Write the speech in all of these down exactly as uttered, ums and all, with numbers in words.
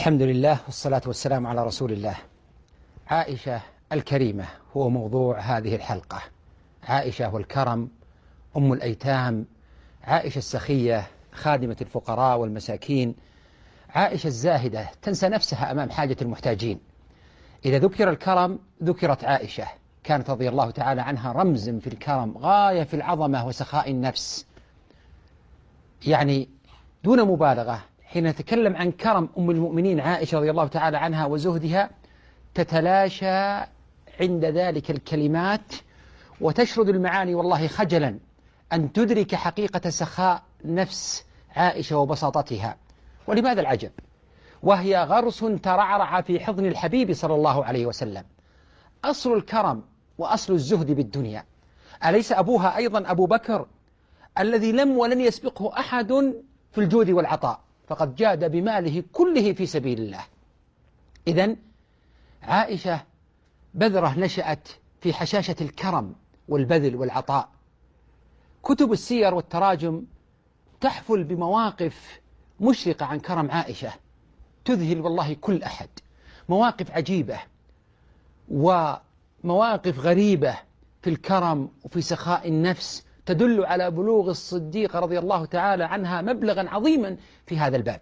الحمد لله والصلاة والسلام على رسول الله. عائشة الكريمة هو موضوع هذه الحلقة. عائشة والكرم، أم الأيتام، عائشة السخية خادمة الفقراء والمساكين، عائشة الزاهدة تنسى نفسها أمام حاجة المحتاجين. إذا ذكر الكرم ذكرت عائشة، كانت رضي الله تعالى عنها رمز في الكرم، غاية في العظمة وسخاء النفس. يعني دون مبالغة حين نتكلم عن كرم أم المؤمنين عائشة رضي الله تعالى عنها وزهدها تتلاشى عند ذلك الكلمات وتشرد المعاني، والله خجلا أن تدرك حقيقة سخاء نفس عائشة وبساطتها. ولماذا العجب؟ وهي غرس ترعرع في حضن الحبيب صلى الله عليه وسلم. أصل الكرم وأصل الزهد بالدنيا. أليس أبوها أيضا أبو بكر الذي لم ولن يسبقه أحد في الجود والعطاء، فقد جاد بماله كله في سبيل الله. إذن عائشة بذرة نشأت في حشاشة الكرم والبذل والعطاء. كتب السير والتراجم تحفل بمواقف مشرقة عن كرم عائشة تذهل والله كل أحد، مواقف عجيبة ومواقف غريبة في الكرم وفي سخاء النفس تدل على بلوغ الصديقة رضي الله تعالى عنها مبلغا عظيما في هذا الباب.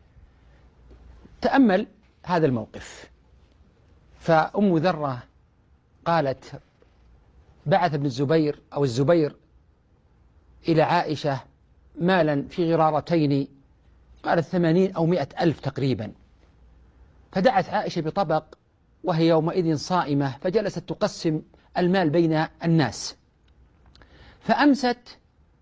تأمل هذا الموقف. فأم ذرة قالت: بعث ابن الزبير أو الزبير إلى عائشة مالا في غرارتين، قالت ثمانين أو مئة ألف تقريبا. فدعت عائشة بطبق وهي يومئذ صائمة، فجلست تقسم المال بين الناس. فأمست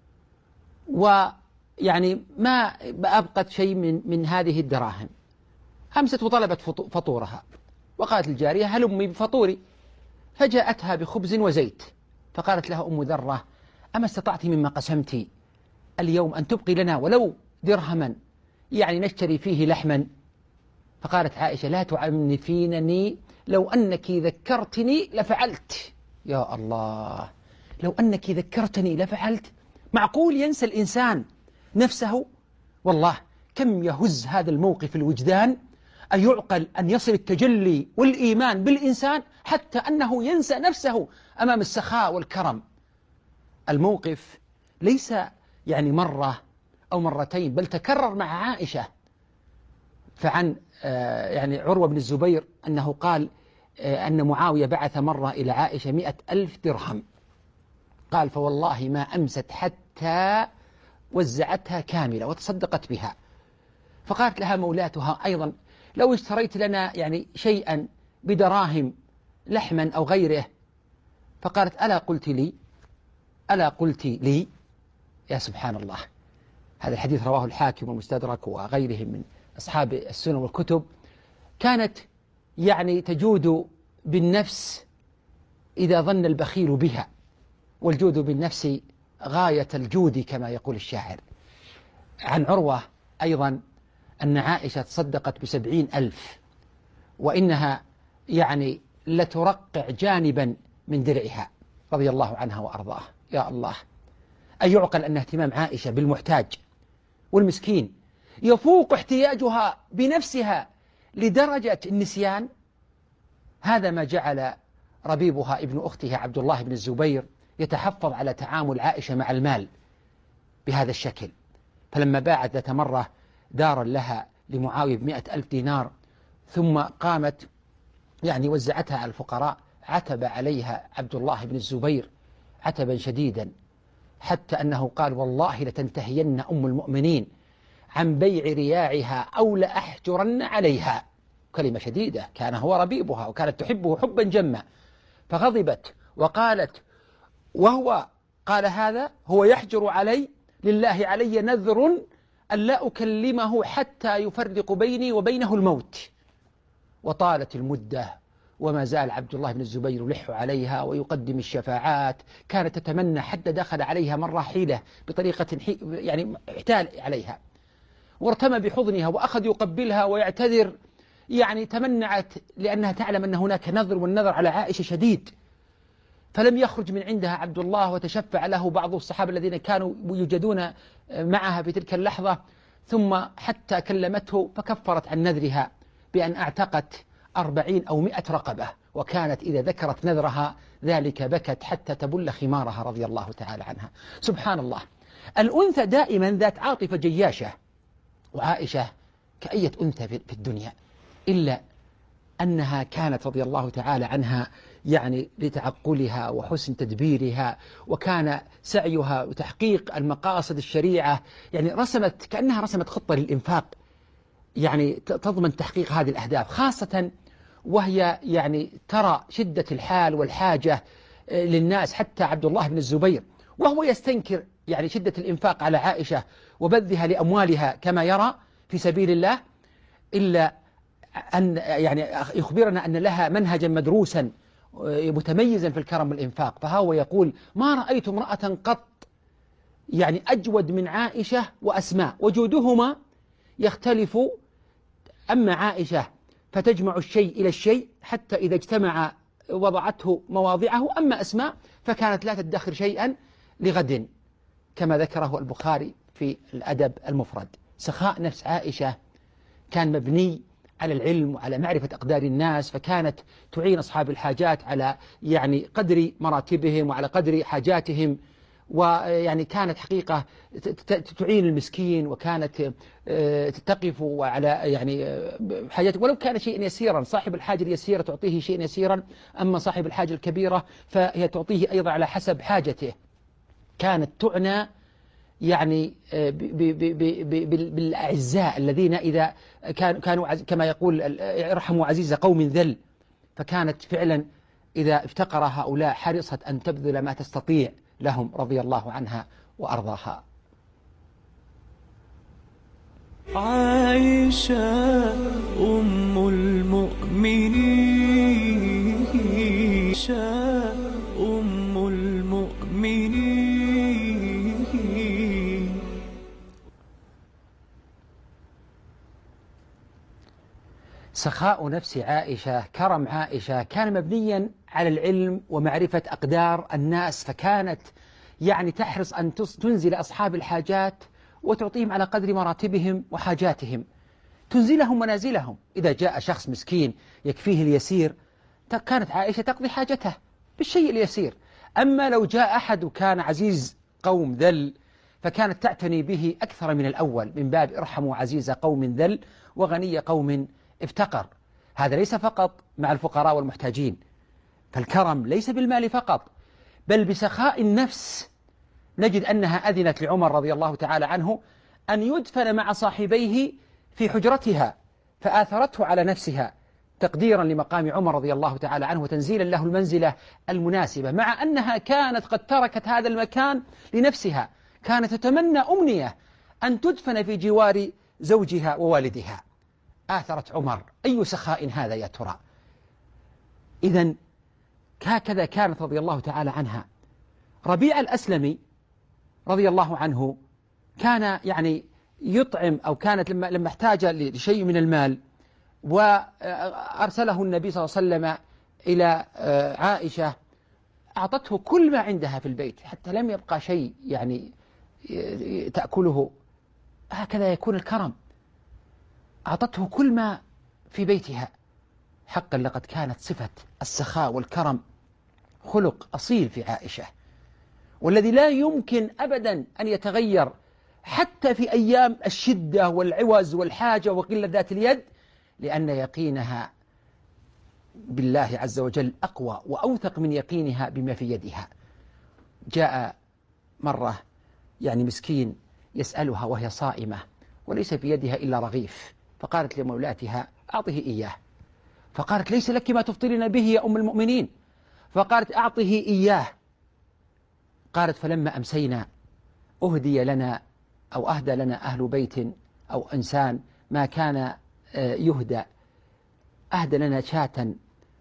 ويعني ما أبقت شيء من, من هذه الدراهم. أمست وطلبت فطورها وقالت الجارية: هلمي بفطوري. فجاءتها بخبز وزيت، فقالت لها أم ذرة: أما استطعت مما قسمت اليوم أن تبقي لنا ولو درهما يعني نشتري فيه لحما؟ فقالت عائشة: لا تعنفينني، لو أنك ذكرتني لفعلت. يا الله، لو أنك ذكرتني لفعلت. معقول ينسى الإنسان نفسه؟ والله كم يهز هذا الموقف الوجدان. أيعقل أن يصل التجلي والإيمان بالإنسان حتى أنه ينسى نفسه أمام السخاء والكرم؟ الموقف ليس يعني مرة أو مرتين، بل تكرر مع عائشة. فعن يعني عروة بن الزبير أنه قال أن معاوية بعث مرة إلى عائشة مئة ألف درهم، قال: فوالله ما أمست حتى وزعتها كاملة وتصدقت بها. فقالت لها مولاتها أيضا: لو اشتريت لنا يعني شيئا بدراهم لحما أو غيره. فقالت: ألا قلت لي ألا قلت لي يا سبحان الله. هذا الحديث رواه الحاكم والمستدرك وغيرهم من أصحاب السنن والكتب. كانت يعني تجود بالنفس إذا ظن البخيل بها، والجود بالنفس غاية الجود كما يقول الشاعر. عن عروة أيضا أن عائشة تصدقت بسبعين ألف، وإنها يعني لترقع جانبا من درعها رضي الله عنها وأرضاه. يا الله، أن يعقل أن اهتمام عائشة بالمحتاج والمسكين يفوق احتياجها بنفسها لدرجة النسيان. هذا ما جعل ربيبها ابن أختها عبد الله بن الزبير يتحفظ على تعامل عائشة مع المال بهذا الشكل. فلما باعت ذات مرة دارا لها لمعاوية بمئة ألف دينار ثم قامت يعني وزعتها على الفقراء، عتب عليها عبد الله بن الزبير عتبا شديدا، حتى أنه قال: والله لتنتهين أم المؤمنين عن بيع رياعها أو لأحجرن عليها. كلمة شديدة، كان هو ربيبها وكانت تحبه حبا جما. فغضبت وقالت، وهو قال هذا هو يحجر علي، لله علي نذر أن لا أكلمه حتى يفرق بيني وبينه الموت. وطالت المدة وما زال عبد الله بن الزبير يلح عليها ويقدم الشفاعات. كانت تتمنى حتى دخل عليها مرة حيلة بطريقة حي يعني احتال عليها، وارتمى بحضنها وأخذ يقبلها ويعتذر. يعني تمنعت لأنها تعلم أن هناك نذر، والنذر على عائشة شديد. فلم يخرج من عندها عبد الله، وتشفع له بعض الصحابة الذين كانوا يوجدون معها في تلك اللحظة، ثم حتى كلمته فكفرت عن نذرها بأن أعتقت أربعين أو مئة رقبة، وكانت إذا ذكرت نذرها ذلك بكت حتى تبل خمارها رضي الله تعالى عنها. سبحان الله، الأنثى دائما ذات عاطفة جياشة، وعائشة كأية أنثى في الدنيا، إلا أنها كانت رضي الله تعالى عنها يعني لتعقلها وحسن تدبيرها، وكان سعيها وتحقيق المقاصد الشريعة، يعني رسمت كأنها رسمت خطة للإنفاق يعني تضمن تحقيق هذه الأهداف، خاصة وهي يعني ترى شدة الحال والحاجة للناس. حتى عبد الله بن الزبير وهو يستنكر يعني شدة الإنفاق على عائشة وبذها لأموالها كما يرى في سبيل الله، إلا أن يعني يخبرنا أن لها منهجا مدروسا متميزا في الكرم والإنفاق. فهو يقول: ما رأيت امرأة قط يعني أجود من عائشة وأسماء، وجودهما يختلف. أما عائشة فتجمع الشيء إلى الشيء حتى إذا اجتمع وضعته مواضعه، أما أسماء فكانت لا تدخر شيئا لغد، كما ذكره البخاري في الأدب المفرد. سخاء نفس عائشة كان مبني على العلم وعلى معرفة أقدار الناس، فكانت تعين أصحاب الحاجات على يعني قدر مراتبهم وعلى قدر حاجاتهم، ويعني كانت حقيقة تعين المسكين، وكانت تقف على يعني حاجات ولو كان شيء يسيرا. صاحب الحاجة اليسيرة تعطيه شيء يسيرا، أما صاحب الحاجة الكبيرة فهي تعطيه أيضا على حسب حاجته. كانت تعنى يعني بالأعزاء الذين إذا كانوا كما يقول: ارحموا عزيز قوم ذل. فكانت فعلا إذا افتقر هؤلاء حرصت أن تبذل ما تستطيع لهم رضي الله عنها وأرضاها. عائشة أم المؤمنين، عائشة أم المؤمنين. سخاء نفس عائشة، كرم عائشة كان مبنيا على العلم ومعرفة أقدار الناس، فكانت يعني تحرص أن تنزل أصحاب الحاجات وتعطيهم على قدر مراتبهم وحاجاتهم، تنزلهم منازلهم. إذا جاء شخص مسكين يكفيه اليسير كانت عائشة تقضي حاجته بالشيء اليسير. أما لو جاء أحد وكان عزيز قوم ذل فكانت تعتني به أكثر من الأول، من باب ارحموا عزيز قوم ذل وغني قوم افتقر. هذا ليس فقط مع الفقراء والمحتاجين، فالكرم ليس بالمال فقط بل بسخاء النفس. نجد أنها أذنت لعمر رضي الله تعالى عنه أن يدفن مع صاحبيه في حجرتها، فآثرته على نفسها تقديرا لمقام عمر رضي الله تعالى عنه وتنزيلا له المنزلة المناسبة، مع أنها كانت قد تركت هذا المكان لنفسها، كانت تتمنى أمنية أن تدفن في جوار زوجها ووالدها. آثرت عمر. أي سخاء هذا يا ترى؟ إذن هكذا كانت رضي الله تعالى عنها. ربيع الأسلمي رضي الله عنه كان يعني يطعم، أو كانت لما لما احتاج لشيء من المال وأرسله النبي صلى الله عليه وسلم إلى عائشة، أعطته كل ما عندها في البيت حتى لم يبقى شيء يعني تأكله. هكذا يكون الكرم، أعطته كل ما في بيتها. حقا لقد كانت صفة السخاء والكرم خلق أصيل في عائشة، والذي لا يمكن أبدا أن يتغير حتى في أيام الشدة والعوز والحاجة وقلة ذات اليد، لأن يقينها بالله عز وجل أقوى وأوثق من يقينها بما في يدها. جاء مرة يعني مسكين يسألها وهي صائمة وليس في يدها إلا رغيف، فقالت لمولاتها: أعطه إياه. فقالت: ليس لك ما تفطرين به يا أم المؤمنين. فقالت: أعطه إياه. قالت: فلما أمسينا أهدي لنا أو أهدى لنا أهل بيت أو إنسان ما كان يهدى، أهدى لنا شاة،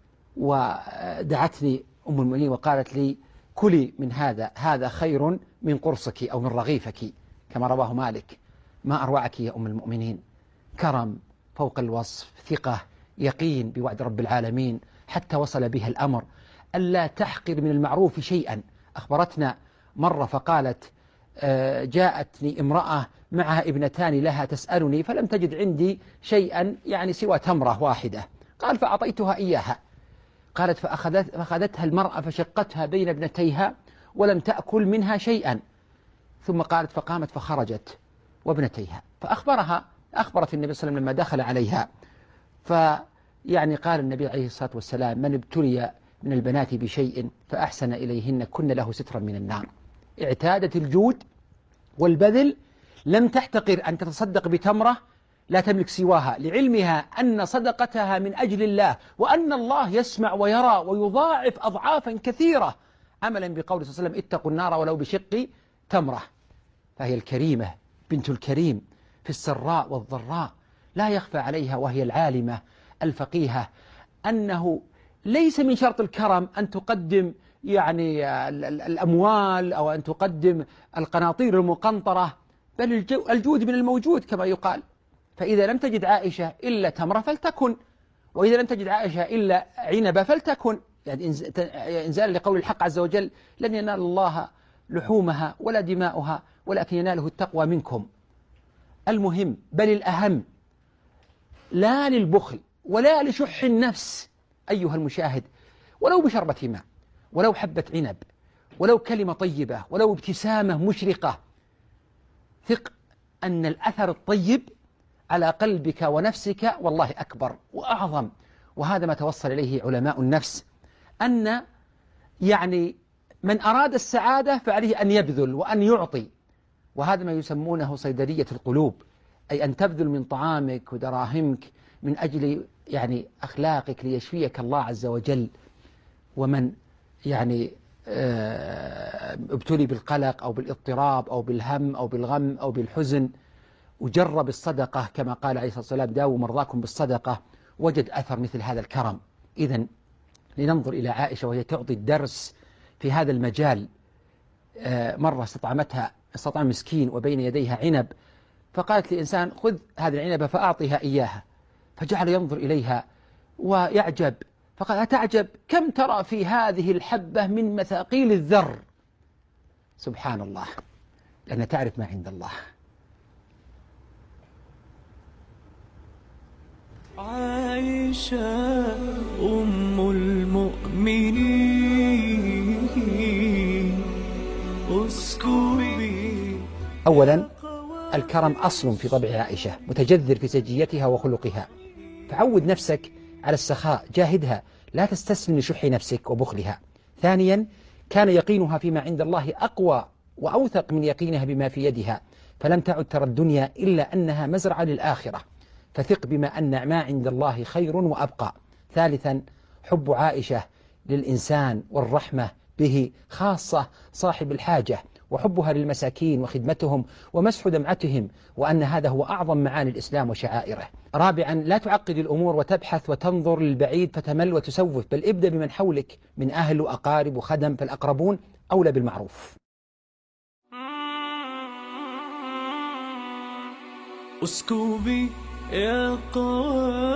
ودعتني أم المؤمنين وقالت لي: كلي من هذا، هذا خير من قرصك أو من رغيفك، كما رواه مالك. ما أروعك يا أم المؤمنين. كرم فوق الوصف، ثقة، يقين بوعد رب العالمين، حتى وصل بها الأمر ألا تحقر من المعروف شيئا. أخبرتنا مرة فقالت: جاءتني امرأة معها ابنتان لها تسألني فلم تجد عندي شيئا يعني سوى تمرة واحدة. قال فأعطيتها إياها. قالت فأخذت فأخذتها المرأة فشقتها بين ابنتيها ولم تأكل منها شيئا. ثم قالت فقامت فخرجت وابنتيها فأخبرها أخبرت النبي صلى الله عليه وسلم لما دخل عليها. فيعني قال النبي عليه الصلاة والسلام من ابتلي من البنات بشيء فأحسن إليهن كن له سترا من النار. اعتادت الجود والبذل، لم تحتقر أن تتصدق بتمرة لا تملك سواها، لعلمها أن صدقتها من أجل الله وأن الله يسمع ويرى ويضاعف أضعافا كثيرة، عملا بقول صلى الله عليه وسلم اتقوا النار ولو بشق تمرة. فهي الكريمة بنت الكريم في السراء والضراء، لا يخفى عليها وهي العالمة الفقيهة أنه ليس من شرط الكرم أن تقدم يعني الأموال أو أن تقدم القناطير المقنطرة، بل الجود من الموجود كما يقال. فإذا لم تجد عائشة إلا تمرة فلتكن، وإذا لم تجد عائشة إلا عنبة فلتكن، يعني إنزال لقول الحق عز وجل لن ينال الله لحومها ولا دماؤها ولكن يناله التقوى منكم. المهم بل الأهم لا للبخل ولا لشح النفس أيها المشاهد، ولو بشربة ماء، ولو حبة عنب، ولو كلمة طيبة، ولو ابتسامة مشرقة، ثق أن الأثر الطيب على قلبك ونفسك والله أكبر وأعظم. وهذا ما توصل إليه علماء النفس، أن يعني من أراد السعادة فعليه أن يبذل وأن يعطي، وهذا ما يسمونه صيدلية القلوب، أي أن تبذل من طعامك ودراهمك من أجل يعني أخلاقك ليشفيك الله عز وجل. ومن يعني ابتلي بالقلق أو بالاضطراب أو بالهم أو بالغم أو بالحزن وجرب الصدقة كما قال عليه الصلاة والسلام داووا مرضاكم بالصدقة، وجد أثر مثل هذا الكرم. إذن لننظر إلى عائشة وهي تعطي الدرس في هذا المجال. مرة استطعمتها استطعم مسكين وبين يديها عنب، فقالت لإنسان خذ هذه العنبة فأعطيها إياها، فجعل ينظر إليها ويعجب، فقال أتعجب كم ترى في هذه الحبة من مثاقيل الذر. سبحان الله، لأن تعرف ما عند الله. عائشة أم المؤمنين اسكبي. أولا الكرم أصل في طبع عائشة متجذر في سجيتها وخلقها، فعود نفسك على السخاء، جاهدها، لا تستسلم لشح نفسك وبخلها. ثانيا كان يقينها فيما عند الله أقوى وأوثق من يقينها بما في يدها، فلم تعد ترى الدنيا إلا أنها مزرعة للآخرة، فثق بما أن ما عند الله خير وأبقى. ثالثا حب عائشة للإنسان والرحمة به، خاصة صاحب الحاجة، وحبها للمساكين وخدمتهم ومسح دمعتهم، وأن هذا هو أعظم معاني الإسلام وشعائره. رابعا لا تعقد الأمور وتبحث وتنظر للبعيد فتمل وتسوف، بل ابدأ بمن حولك من أهل وأقارب وخدم، فالأقربون أولى بالمعروف. اسكبي يا قوم